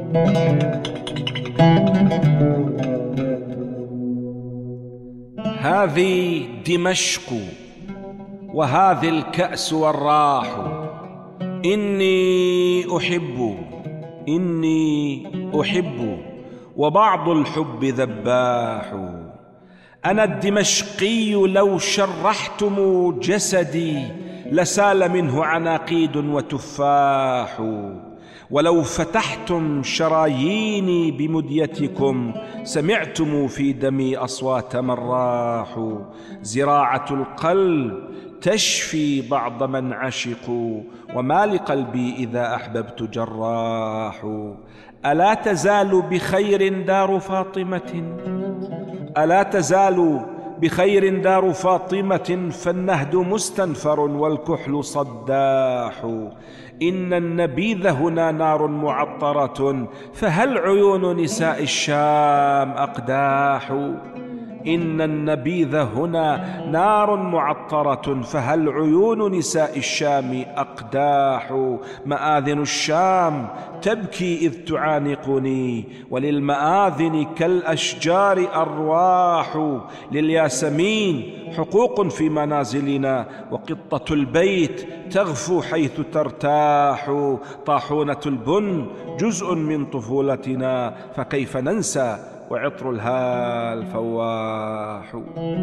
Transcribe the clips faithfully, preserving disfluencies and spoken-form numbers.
هذه دمشق وهذه الكأس والراح، إني أحب إني أحب وبعض الحب ذباح. أنا الدمشقي لو شرحتم جسدي لسال منه عناقيد وتفاح، ولو فتحتم شراييني بمديتكم سمعتم في دمي أصوات من راح. زراعة القلب تشفي بعض من عشقوا، وما لقلبي إذا أحببت جراح. ألا تزال بخير دار فاطمة ألا تزال بخير دار فاطمة فالنهد مستنفر والكحل صداح. إن النبيذ هنا نار معطرة فهل عيون نساء الشام أقداح. إن النبيذ هنا نار معطرة فهل عيون نساء الشام أقداح. مآذن الشام تبكي إذ تعانقني، وللمآذن كالأشجار أرواح. للياسمين حقوق في منازلنا، وقطة البيت تغفو حيث ترتاح. طاحونة البن جزء من طفولتنا فكيف ننسى وعطر الهال فواح.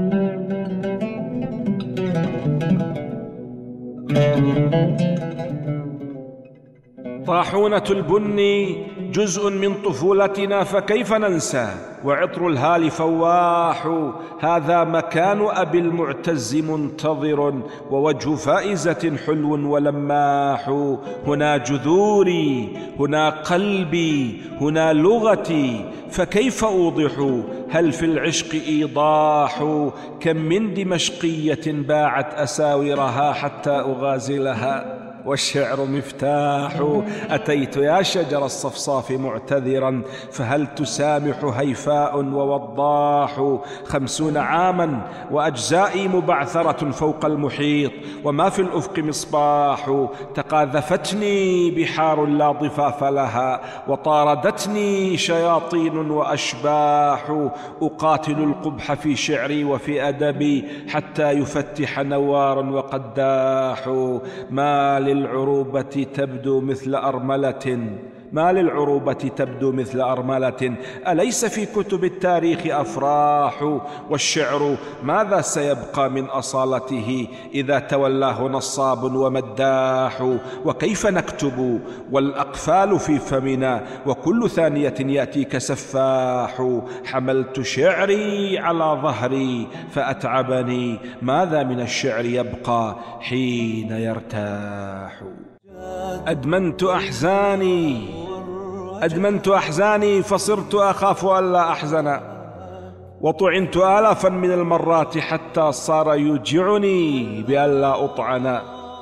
طاحونة البن جزء من طفولتنا فكيف ننسى وعطر الهال فواح. هذا مكان أبي المعتز منتظر، ووجه فائزة حلو ولماح. هنا جذوري هنا قلبي هنا لغتي فكيف أوضح، هل في العشق إيضاح. كم من دمشقية باعت أساورها حتى أغازلها والشعر مفتاح. أتيت يا شجر الصفصاف معتذرا فهل تسامح هيفاء ووضاح. خمسون عاما وأجزائي مبعثرة فوق المحيط وما في الأفق مصباح. تقاذفتني بحار لا ضفاف لها وطاردتني شياطين وأشباح. أقاتل القبح في شعري وفي أدبي حتى يفتح نوار وقداح. ما للعروبة تبدو مثل أرملة ما للعروبة تبدو مثل أرملة أليس في كتب التاريخ أفراح. والشعر ماذا سيبقى من أصالته إذا تولاه نصاب ومداح. وكيف نكتب والأقفال في فمنا وكل ثانية يأتيك سفاح. حملت شعري على ظهري فأتعبني، ماذا من الشعر يبقى حين يرتاح. أدمنت أحزاني أدمنت أحزاني فصرت أخاف ألا أحزن، وطعنت آلافا من المرات حتى صار يوجعني بألا أطعن.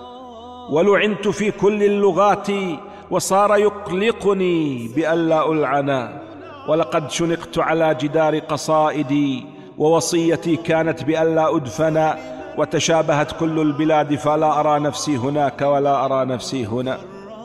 ولعنت في كل اللغات وصار يقلقني بألا ألعن. ولقد شنقت على جدار قصائدي ووصيتي كانت بألا أدفن. وتشابهت كل البلاد فلا أرى نفسي هناك ولا أرى نفسي هنا.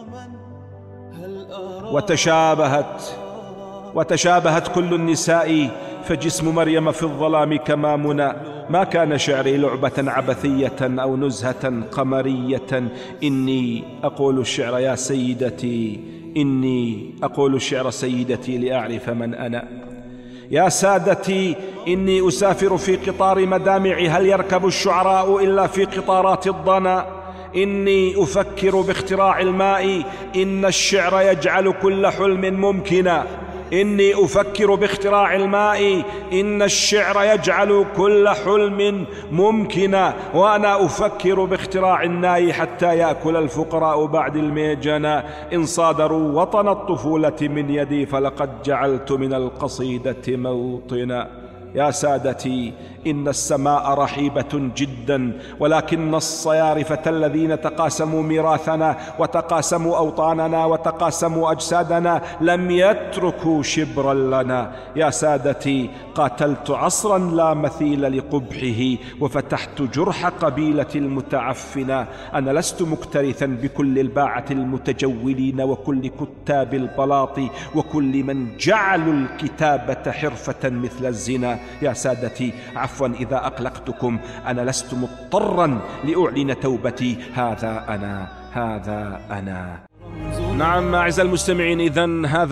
وتشابهت وتشابهت كل النساء فجسم مريم في الظلام كمامنا. ما كان شعري لعبة عبثية أو نزهة قمرية. إني أقول الشعر يا سيدتي إني أقول الشعر سيدتي لأعرف من أنا. يا سادتي إني أسافر في قطار مدامع، هل يركب الشعراء إلا في قطارات الضنا. إني أفكر باختراع الماء، إن الشعر يجعل كل حلم ممكنا. إني أفكر باختراع الماء، إن الشعر يجعل كل حلم ممكنا. وأنا أفكر باختراع الناي حتى يأكل الفقراء بعد الميجنة. إن صادروا وطن الطفولة من يدي فلقد جعلت من القصيدة موطنا. يا سادتي، إن السماء رحيبة جدا، ولكن الصيارفة الذين تقاسموا ميراثنا وتقاسموا أوطاننا وتقاسموا أجسادنا لم يتركوا شبرا لنا. يا سادتي، قاتلت عصرا لا مثيل لقبحه، وفتحت جرح قبيلة المتعفنة. أنا لست مكترثا بكل الباعة المتجولين وكل كتاب البلاط وكل من جعلوا الكتابة حرفة مثل الزنا. يا سادتي، عفوا إذا أقلقتكم، أنا لست مضطرا لأعلن توبتي. هذا أنا، هذا أنا. نعم أعزائي المستمعين، إذن هذا